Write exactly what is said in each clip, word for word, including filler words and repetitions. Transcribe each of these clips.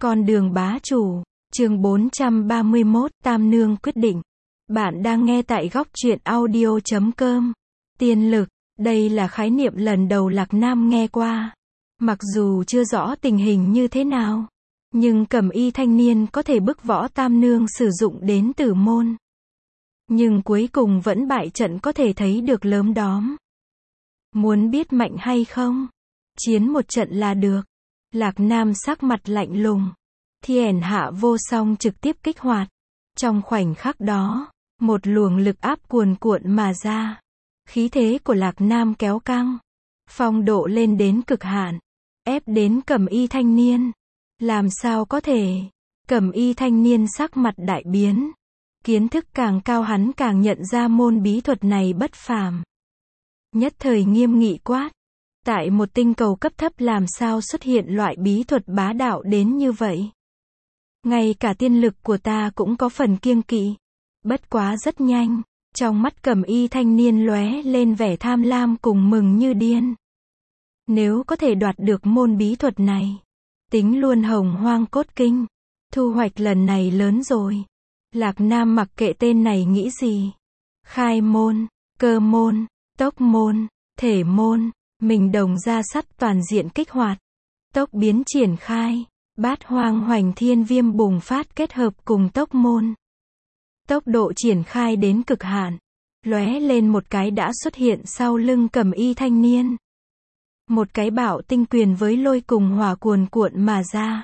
Con đường bá chủ, chương bốn trăm ba mươi mốt, Tam Nương quyết định. Bạn đang nghe tại góc truyện audio chấm com. Tiên lực, đây là khái niệm lần đầu Lạc Nam nghe qua. Mặc dù chưa rõ tình hình như thế nào, nhưng Cẩm Y thanh niên có thể bức võ Tam Nương sử dụng đến Tử Môn. Nhưng cuối cùng vẫn bại trận có thể thấy được lớm đóm. Muốn biết mạnh hay không? Chiến một trận là được. Lạc Nam sắc mặt lạnh lùng. Thiên hạ vô song trực tiếp kích hoạt. Trong khoảnh khắc đó, một luồng lực áp cuồn cuộn mà ra. Khí thế của Lạc Nam kéo căng. Phong độ lên đến cực hạn. Ép đến Cẩm Y thanh niên. Làm sao có thể? Cẩm Y thanh niên sắc mặt đại biến. Kiến thức càng cao hắn càng nhận ra môn bí thuật này bất phàm. Nhất thời nghiêm nghị quát. Tại một tinh cầu cấp thấp làm sao xuất hiện loại bí thuật bá đạo đến như vậy? Ngay cả tiên lực của ta cũng có phần kiêng kỵ. Bất quá rất nhanh, trong mắt Cẩm Y thanh niên lóe lên vẻ tham lam cùng mừng như điên. Nếu có thể đoạt được môn bí thuật này, tính luôn Hồng Hoang cốt kinh, thu hoạch lần này lớn rồi. Lạc Nam mặc kệ tên này nghĩ gì. Khai môn, cơ môn, tốc môn, thể môn, mình đồng ra sắt toàn diện kích hoạt. Tốc biến triển khai, bát hoang hoành thiên viêm bùng phát kết hợp cùng tốc môn. Tốc độ triển khai đến cực hạn, lóe lên một cái đã xuất hiện sau lưng Cẩm Y thanh niên. Một cái bạo tinh quyền với lôi cùng hỏa cuồn cuộn mà ra.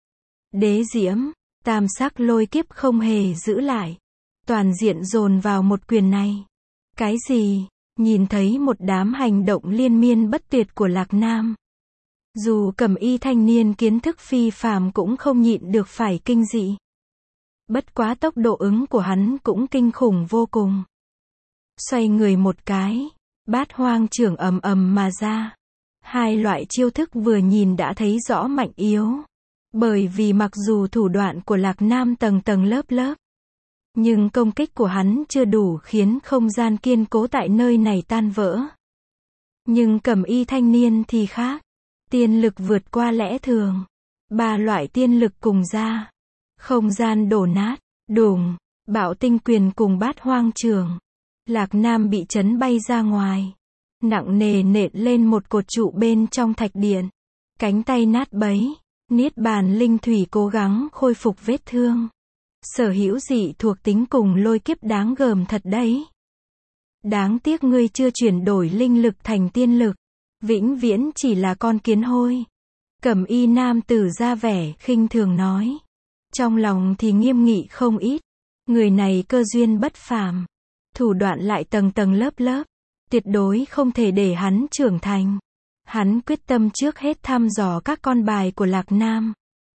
Đế diễm, tam sắc lôi kiếp không hề giữ lại. Toàn diện dồn vào một quyền này. Cái gì? Nhìn thấy một đám hành động liên miên bất tuyệt của Lạc Nam. Dù Cẩm Y thanh niên kiến thức phi phàm cũng không nhịn được phải kinh dị. Bất quá tốc độ ứng của hắn cũng kinh khủng vô cùng. Xoay người một cái, bát hoang trưởng ầm ầm mà ra. Hai loại chiêu thức vừa nhìn đã thấy rõ mạnh yếu. Bởi vì mặc dù thủ đoạn của Lạc Nam tầng tầng lớp lớp, nhưng công kích của hắn chưa đủ khiến không gian kiên cố tại nơi này tan vỡ. Nhưng Cẩm Y thanh niên thì khác. Tiên lực vượt qua lẽ thường. Ba loại tiên lực cùng ra. Không gian đổ nát, đùng, bạo tinh quyền cùng bát hoang trường. Lạc Nam bị chấn bay ra ngoài. Nặng nề nện lên một cột trụ bên trong thạch điện. Cánh tay nát bấy. Niết bàn linh thủy cố gắng khôi phục vết thương. Sở hữu dị thuộc tính cùng lôi kiếp đáng gờm thật đấy. Đáng tiếc ngươi chưa chuyển đổi linh lực thành tiên lực. Vĩnh viễn chỉ là con kiến hôi. Cẩm Y nam tử ra vẻ khinh thường nói. Trong lòng thì nghiêm nghị không ít. Người này cơ duyên bất phàm. Thủ đoạn lại tầng tầng lớp lớp. Tuyệt đối không thể để hắn trưởng thành. Hắn quyết tâm trước hết thăm dò các con bài của Lạc Nam.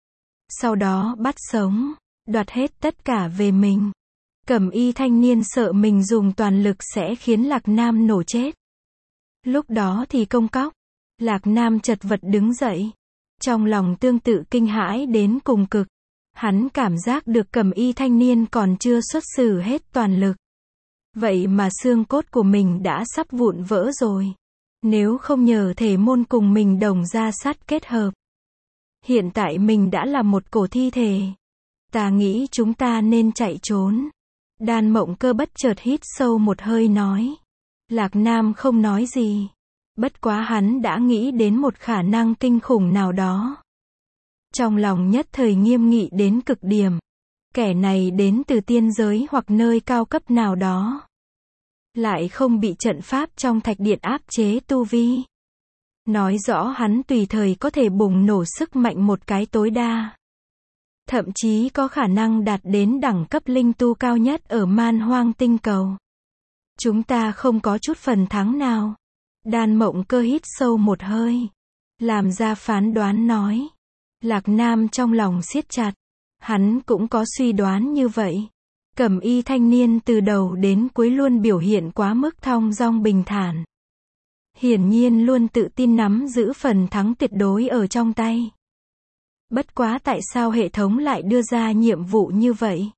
Sau đó bắt sống, đoạt hết tất cả về mình. Cẩm Y thanh niên sợ mình dùng toàn lực sẽ khiến Lạc Nam nổ chết. Lúc đó thì công cóc. Lạc Nam chật vật đứng dậy. Trong lòng tương tự kinh hãi đến cùng cực. Hắn cảm giác được Cẩm Y thanh niên còn chưa xuất xử hết toàn lực. Vậy mà xương cốt của mình đã sắp vụn vỡ rồi. Nếu không nhờ thể môn cùng mình đồng ra sắt kết hợp, hiện tại mình đã là một cổ thi thể. Ta nghĩ chúng ta nên chạy trốn. Đan Mộng Cơ bất chợt hít sâu một hơi nói. Lạc Nam không nói gì. Bất quá hắn đã nghĩ đến một khả năng kinh khủng nào đó. Trong lòng nhất thời nghiêm nghị đến cực điểm. Kẻ này đến từ tiên giới hoặc nơi cao cấp nào đó. Lại không bị trận pháp trong thạch điện áp chế tu vi. Nói rõ hắn tùy thời có thể bùng nổ sức mạnh một cái tối đa. Thậm chí có khả năng đạt đến đẳng cấp linh tu cao nhất ở Man Hoang tinh cầu. Chúng ta không có chút phần thắng nào. Đan Mộng Cơ hít sâu một hơi. Làm ra phán đoán nói. Lạc Nam trong lòng siết chặt. Hắn cũng có suy đoán như vậy. Cẩm Y thanh niên từ đầu đến cuối luôn biểu hiện quá mức thong dong bình thản. Hiển nhiên luôn tự tin nắm giữ phần thắng tuyệt đối ở trong tay. Bất quá tại sao hệ thống lại đưa ra nhiệm vụ như vậy?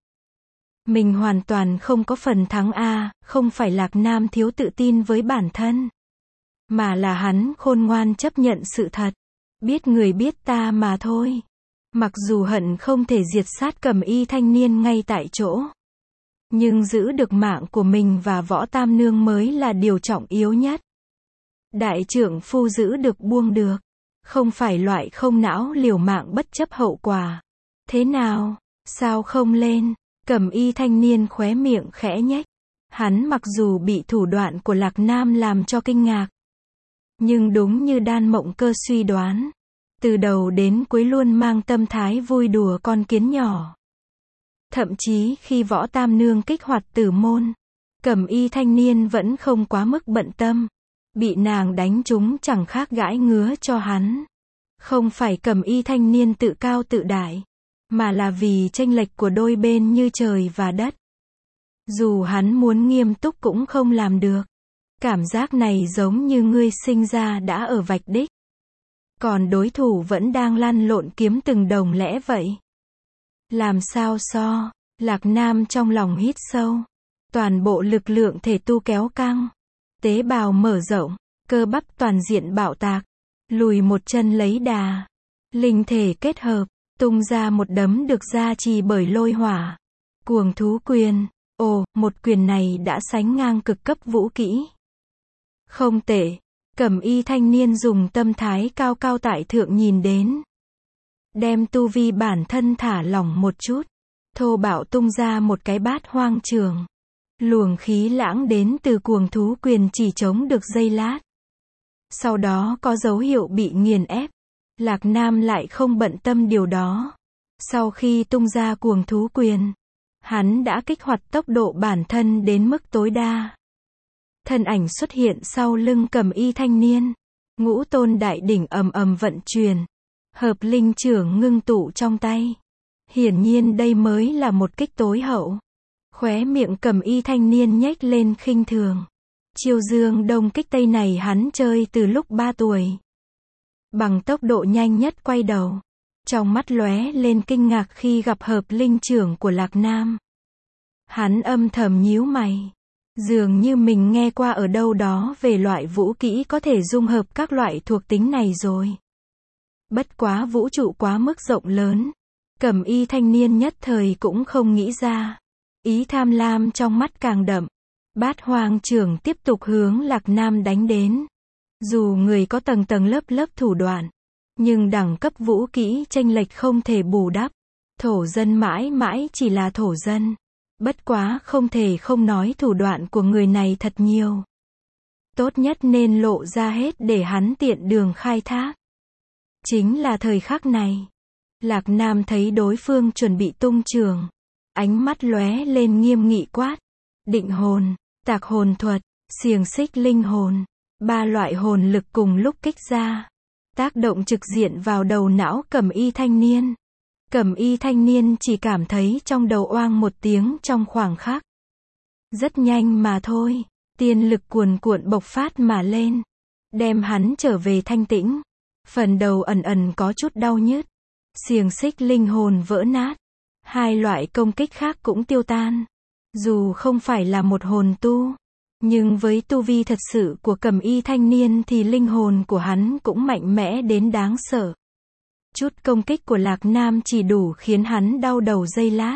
Mình hoàn toàn không có phần thắng a, không phải Lạc Nam thiếu tự tin với bản thân. Mà là hắn khôn ngoan chấp nhận sự thật. Biết người biết ta mà thôi. Mặc dù hận không thể diệt sát Cẩm Y thanh niên ngay tại chỗ, nhưng giữ được mạng của mình và Võ Tam Nương mới là điều trọng yếu nhất. Đại trượng phu giữ được buông được, không phải loại không não liều mạng bất chấp hậu quả. Thế nào, sao không lên? Cẩm Y thanh niên khóe miệng khẽ nhếch. Hắn mặc dù bị thủ đoạn của Lạc Nam làm cho kinh ngạc, nhưng đúng như Đan Mộng Cơ suy đoán, từ đầu đến cuối luôn mang tâm thái vui đùa con kiến nhỏ. Thậm chí khi Võ Tam Nương kích hoạt tử môn, Cẩm Y thanh niên vẫn không quá mức bận tâm. Bị nàng đánh trúng chẳng khác gãi ngứa cho hắn. Không phải Cẩm Y thanh niên tự cao tự đại, mà là vì chênh lệch của đôi bên như trời và đất. Dù hắn muốn nghiêm túc cũng không làm được. Cảm giác này giống như ngươi sinh ra đã ở vạch đích, còn đối thủ vẫn đang lăn lộn kiếm từng đồng lẽ vậy. Làm sao so? Lạc Nam trong lòng hít sâu. Toàn bộ lực lượng thể tu kéo căng. Tế bào mở rộng, cơ bắp toàn diện bạo tạc. Lùi một chân lấy đà. Linh thể kết hợp, tung ra một đấm được gia trì bởi lôi hỏa. Cuồng thú quyền. Ồ, một quyền này đã sánh ngang cực cấp vũ kỹ. Không tệ. Cẩm Y thanh niên dùng tâm thái cao cao tại thượng nhìn đến. Đem tu vi bản thân thả lỏng một chút. Thô bạo tung ra một cái bát hoang trường. Luồng khí lãng đến từ cuồng thú quyền chỉ chống được giây lát. Sau đó có dấu hiệu bị nghiền ép. Lạc Nam lại không bận tâm điều đó. Sau khi tung ra cuồng thú quyền, hắn đã kích hoạt tốc độ bản thân đến mức tối đa. Thân ảnh xuất hiện sau lưng Cẩm Y thanh niên. Ngũ tôn đại đỉnh ầm ầm vận chuyển. Hợp linh chưởng ngưng tụ trong tay. Hiển nhiên đây mới là một kích tối hậu. Khóe miệng Cẩm Y thanh niên nhếch lên khinh thường. Chiêu dương đông kích tây này hắn chơi từ lúc ba tuổi. Bằng tốc độ nhanh nhất quay đầu. Trong mắt lóe lên kinh ngạc khi gặp hợp linh chưởng của Lạc Nam. Hắn âm thầm nhíu mày. Dường như mình nghe qua ở đâu đó về loại vũ kỹ có thể dung hợp các loại thuộc tính này rồi. Bất quá vũ trụ quá mức rộng lớn. Cẩm Y thanh niên nhất thời cũng không nghĩ ra. Ý tham lam trong mắt càng đậm. Bát hoang chưởng tiếp tục hướng Lạc Nam đánh đến. Dù người có tầng tầng lớp lớp thủ đoạn, nhưng đẳng cấp vũ kỹ chênh lệch không thể bù đắp. Thổ dân mãi mãi chỉ là thổ dân. Bất quá không thể không nói thủ đoạn của người này thật nhiều. Tốt nhất nên lộ ra hết để hắn tiện đường khai thác. Chính là thời khắc này. Lạc Nam thấy đối phương chuẩn bị tung trường. Ánh mắt lóe lên nghiêm nghị quát. Định hồn, tạc hồn thuật, xiềng xích linh hồn. Ba loại hồn lực cùng lúc kích ra. Tác động trực diện vào đầu não Cẩm Y thanh niên. Cẩm Y thanh niên chỉ cảm thấy trong đầu oang một tiếng trong khoảng khắc. Rất nhanh mà thôi, tiên lực cuồn cuộn bộc phát mà lên. Đem hắn trở về thanh tĩnh. Phần đầu ẩn ẩn có chút đau nhức. Xiềng xích linh hồn vỡ nát. Hai loại công kích khác cũng tiêu tan. Dù không phải là một hồn tu, nhưng với tu vi thật sự của Cẩm Y thanh niên thì linh hồn của hắn cũng mạnh mẽ đến đáng sợ. Chút công kích của Lạc Nam chỉ đủ khiến hắn đau đầu giây lát.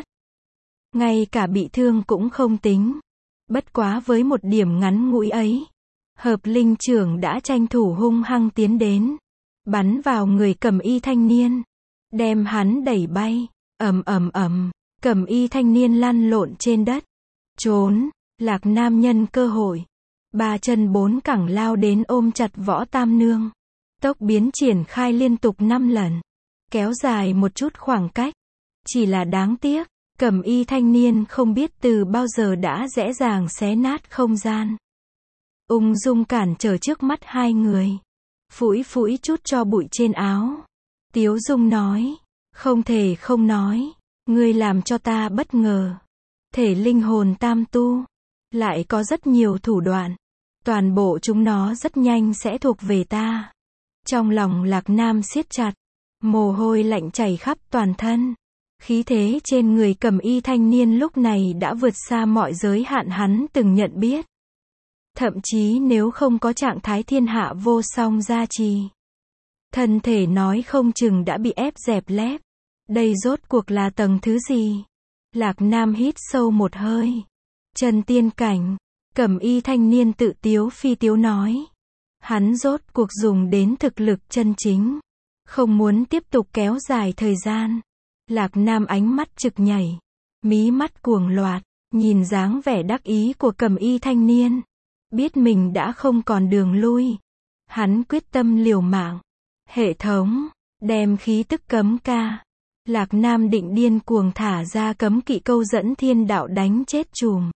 Ngay cả bị thương cũng không tính. Bất quá với một điểm ngắn ngủi ấy, hợp linh chưởng đã tranh thủ hung hăng tiến đến. Bắn vào người Cẩm Y thanh niên. Đem hắn đẩy bay. Ầm ầm ầm. Cẩm Y thanh niên lăn lộn trên đất. Trốn. Lạc Nam nhân cơ hội. Ba chân bốn cẳng lao đến ôm chặt Võ Tam Nương. Tốc biến triển khai liên tục năm lần. Kéo dài một chút khoảng cách. Chỉ là đáng tiếc. Cẩm Y thanh niên không biết từ bao giờ đã dễ dàng xé nát không gian. Ung dung cản trở trước mắt hai người. Phủi phủi chút cho bụi trên áo. Tiếu Dung nói. Không thể không nói. Ngươi làm cho ta bất ngờ. Thể linh hồn tam tu. Lại có rất nhiều thủ đoạn. Toàn bộ chúng nó rất nhanh sẽ thuộc về ta. Trong lòng Lạc Nam siết chặt. Mồ hôi lạnh chảy khắp toàn thân. Khí thế trên người Cẩm Y thanh niên lúc này đã vượt xa mọi giới hạn hắn từng nhận biết. Thậm chí nếu không có trạng thái thiên hạ vô song gia trì, thân thể nói không chừng đã bị ép dẹp lép. Đây rốt cuộc là tầng thứ gì? Lạc Nam hít sâu một hơi. Chân tiên cảnh. Cẩm y thanh niên tự tiếu phi tiếu nói. Hắn rốt cuộc dùng đến thực lực chân chính. Không muốn tiếp tục kéo dài thời gian. Lạc Nam ánh mắt trực nhảy. Mí mắt cuồng loạt. Nhìn dáng vẻ đắc ý của cẩm y thanh niên. Biết mình đã không còn đường lui. Hắn quyết tâm liều mạng. Hệ thống. Đem khí tức cấm ca. Lạc Nam định điên cuồng thả ra cấm kỵ câu dẫn thiên đạo đánh chết trùm.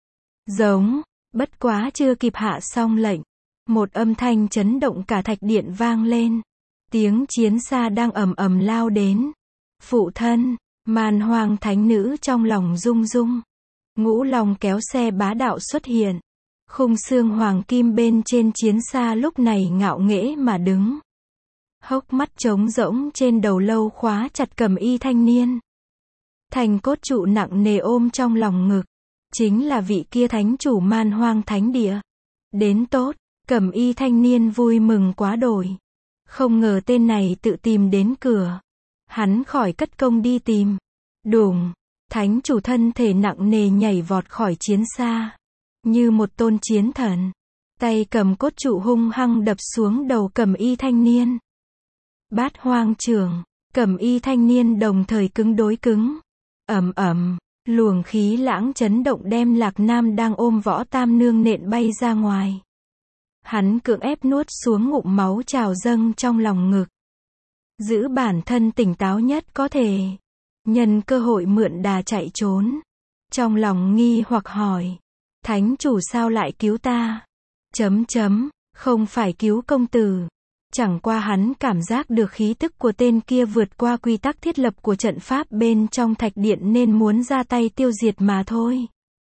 Giống. Bất quá chưa kịp hạ xong lệnh. Một âm thanh chấn động cả thạch điện vang lên. Tiếng chiến xa đang ầm ầm lao đến. Phụ thân. Man Hoang thánh nữ trong lòng rung rung. Ngũ Long kéo xe bá đạo xuất hiện. Khung xương hoàng kim bên trên chiến xa lúc này ngạo nghễ mà đứng. Hốc mắt trống rỗng trên đầu lâu khóa chặt cẩm y thanh niên. Thành cốt trụ nặng nề ôm trong lòng ngực. Chính là vị kia thánh chủ Man Hoang thánh địa. Đến tốt, cẩm y thanh niên vui mừng quá đổi. Không ngờ tên này tự tìm đến cửa. Hắn khỏi cất công đi tìm. Đùng, thánh chủ thân thể nặng nề nhảy vọt khỏi chiến xa. Như một tôn chiến thần. Tay cầm cốt trụ hung hăng đập xuống đầu cẩm y thanh niên. Bát hoang trường, cẩm y thanh niên đồng thời cứng đối cứng. Ầm ầm, luồng khí lãng chấn động đem Lạc Nam đang ôm Võ Tam Nương nện bay ra ngoài. Hắn cưỡng ép nuốt xuống ngụm máu trào dâng trong lòng ngực. Giữ bản thân tỉnh táo nhất có thể. Nhân cơ hội mượn đà chạy trốn. Trong lòng nghi hoặc hỏi. Thánh chủ sao lại cứu ta? Chấm chấm, không phải cứu công tử. Chẳng qua hắn cảm giác được khí tức của tên kia vượt qua quy tắc thiết lập của trận pháp bên trong thạch điện nên muốn ra tay tiêu diệt mà thôi.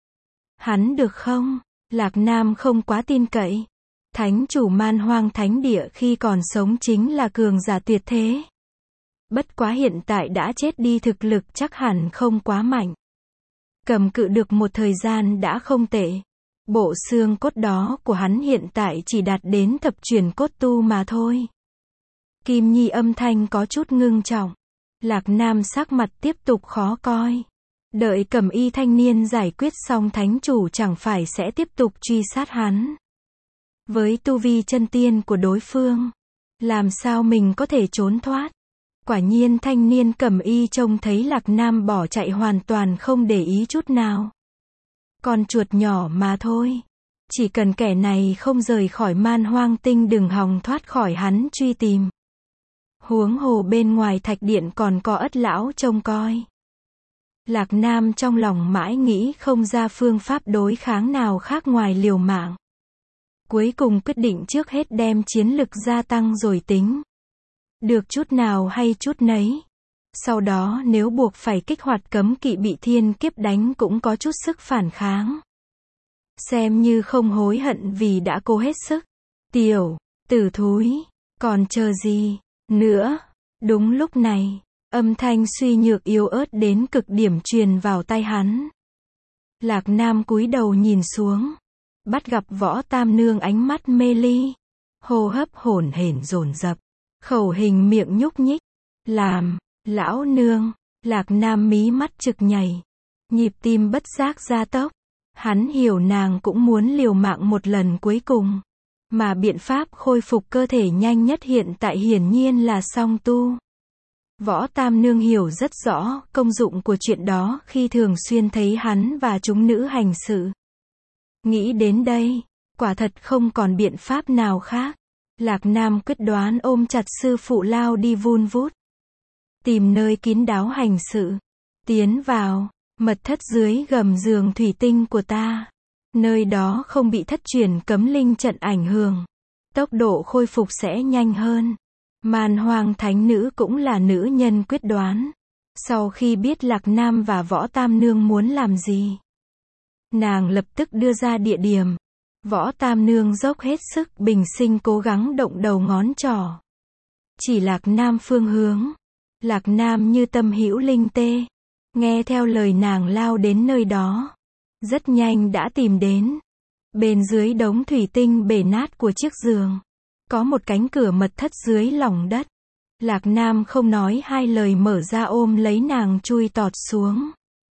Hắn được không? Lạc Nam không quá tin cậy. Thánh chủ Man Hoang thánh địa khi còn sống chính là cường giả tuyệt thế. Bất quá hiện tại đã chết đi thực lực chắc hẳn không quá mạnh. Cầm cự được một thời gian đã không tệ. Bộ xương cốt đó của hắn hiện tại chỉ đạt đến thập truyền cốt tu mà thôi. Kim Nhi âm thanh có chút ngưng trọng. Lạc Nam sắc mặt tiếp tục khó coi. Đợi cẩm y thanh niên giải quyết xong thánh chủ chẳng phải sẽ tiếp tục truy sát hắn. Với tu vi chân tiên của đối phương, làm sao mình có thể trốn thoát? Quả nhiên thanh niên cẩm y trông thấy Lạc Nam bỏ chạy hoàn toàn không để ý chút nào. Con chuột nhỏ mà thôi. Chỉ cần kẻ này không rời khỏi Man Hoang tinh đừng hòng thoát khỏi hắn truy tìm. Huống hồ bên ngoài thạch điện còn có Ất lão trông coi. Lạc Nam trong lòng mãi nghĩ không ra phương pháp đối kháng nào khác ngoài liều mạng. Cuối cùng quyết định trước hết đem chiến lực gia tăng rồi tính. Được chút nào hay chút nấy. Sau đó nếu buộc phải kích hoạt cấm kỵ bị thiên kiếp đánh cũng có chút sức phản kháng. Xem như không hối hận vì đã cố hết sức. Tiểu tử thúi, còn chờ gì nữa? Đúng lúc này, âm thanh suy nhược yếu ớt đến cực điểm truyền vào tai hắn. Lạc Nam cúi đầu nhìn xuống, bắt gặp Võ Tam Nương ánh mắt mê ly, hô hấp hổn hển dồn dập, khẩu hình miệng nhúc nhích. Làm, lão nương, Lạc Nam mí mắt trực nhảy, nhịp tim bất giác gia tốc. Hắn hiểu nàng cũng muốn liều mạng một lần cuối cùng, mà biện pháp khôi phục cơ thể nhanh nhất hiện tại hiển nhiên là song tu. Võ Tam Nương hiểu rất rõ công dụng của chuyện đó khi thường xuyên thấy hắn và chúng nữ hành sự. Nghĩ đến đây, quả thật không còn biện pháp nào khác. Lạc Nam quyết đoán ôm chặt sư phụ lao đi vun vút. Tìm nơi kín đáo hành sự. Tiến vào, mật thất dưới gầm giường thủy tinh của ta. Nơi đó không bị thất truyền cấm linh trận ảnh hưởng. Tốc độ khôi phục sẽ nhanh hơn. Man Hoang thánh nữ cũng là nữ nhân quyết đoán. Sau khi biết Lạc Nam và Võ Tam Nương muốn làm gì, nàng lập tức đưa ra địa điểm. Võ Tam Nương dốc hết sức bình sinh cố gắng động đầu ngón trỏ. Chỉ Lạc Nam phương hướng. Lạc Nam như tâm hữu linh tê. Nghe theo lời nàng lao đến nơi đó. Rất nhanh đã tìm đến. Bên dưới đống thủy tinh bể nát của chiếc giường, có một cánh cửa mật thất dưới lòng đất. Lạc Nam không nói hai lời mở ra ôm lấy nàng chui tọt xuống.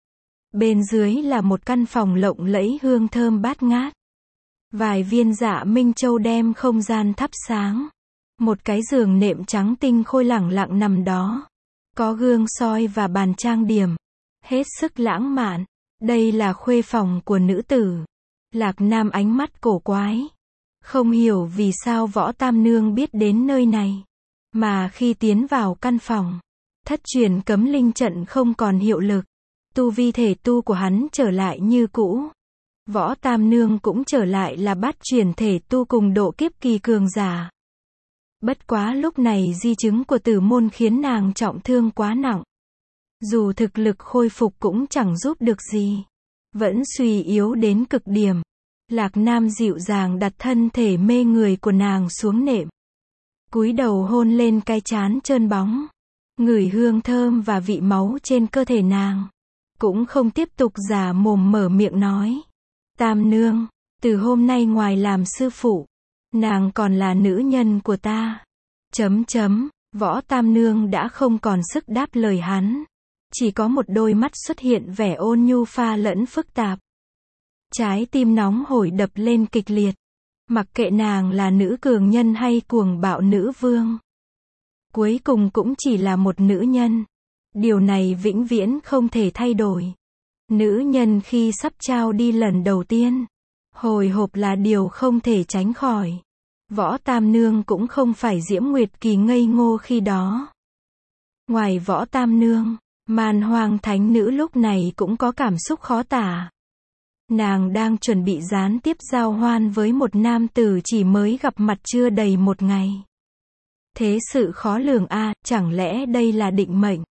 Bên dưới là một căn phòng lộng lẫy hương thơm bát ngát. Vài viên dạ minh châu đem không gian thắp sáng. Một cái giường nệm trắng tinh khôi lẳng lặng nằm đó. Có gương soi và bàn trang điểm. Hết sức lãng mạn. Đây là khuê phòng của nữ tử. Lạc Nam ánh mắt cổ quái. Không hiểu vì sao Võ Tam Nương biết đến nơi này. Mà khi tiến vào căn phòng, thất truyền cấm linh trận không còn hiệu lực. Tu vi thể tu của hắn trở lại như cũ. Võ Tam Nương cũng trở lại là bát truyền thể tu cùng độ kiếp kỳ cường giả. Bất quá lúc này di chứng của tử môn khiến nàng trọng thương quá nặng. Dù thực lực khôi phục cũng chẳng giúp được gì. Vẫn suy yếu đến cực điểm. Lạc Nam dịu dàng đặt thân thể mê người của nàng xuống nệm. Cúi đầu hôn lên cái trán trơn bóng. Ngửi hương thơm và vị máu trên cơ thể nàng. Cũng không tiếp tục giả mồm mở miệng nói. Tam Nương, từ hôm nay ngoài làm sư phụ, nàng còn là nữ nhân của ta. Chấm chấm, Võ Tam Nương đã không còn sức đáp lời hắn. Chỉ có một đôi mắt xuất hiện vẻ ôn nhu pha lẫn phức tạp. Trái tim nóng hổi đập lên kịch liệt. Mặc kệ nàng là nữ cường nhân hay cuồng bạo nữ vương. Cuối cùng cũng chỉ là một nữ nhân. Điều này vĩnh viễn không thể thay đổi. Nữ nhân khi sắp trao đi lần đầu tiên, hồi hộp là điều không thể tránh khỏi. Võ Tam Nương cũng không phải Diễm Nguyệt Kỳ ngây ngô khi đó. Ngoài Võ Tam Nương, Man Hoang Thánh Nữ lúc này cũng có cảm xúc khó tả. Nàng đang chuẩn bị gián tiếp giao hoan với một nam tử chỉ mới gặp mặt chưa đầy một ngày. Thế sự khó lường a, à, chẳng lẽ đây là định mệnh?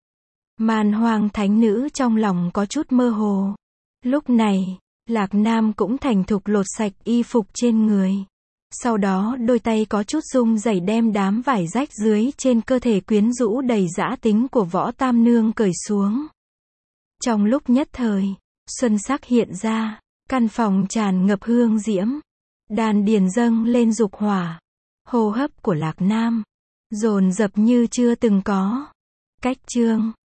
Man Hoang Thánh Nữ trong lòng có chút mơ hồ. Lúc này, Lạc Nam cũng thành thục lột sạch y phục trên người. Sau đó đôi tay có chút rung rẩy đem đám vải rách dưới trên cơ thể quyến rũ đầy dã tính của Võ Tam Nương cởi xuống. Trong lúc nhất thời, xuân sắc hiện ra, căn phòng tràn ngập hương diễm. Đàn điền dâng lên dục hỏa. Hô hấp của Lạc Nam dồn dập như chưa từng có. Cách chương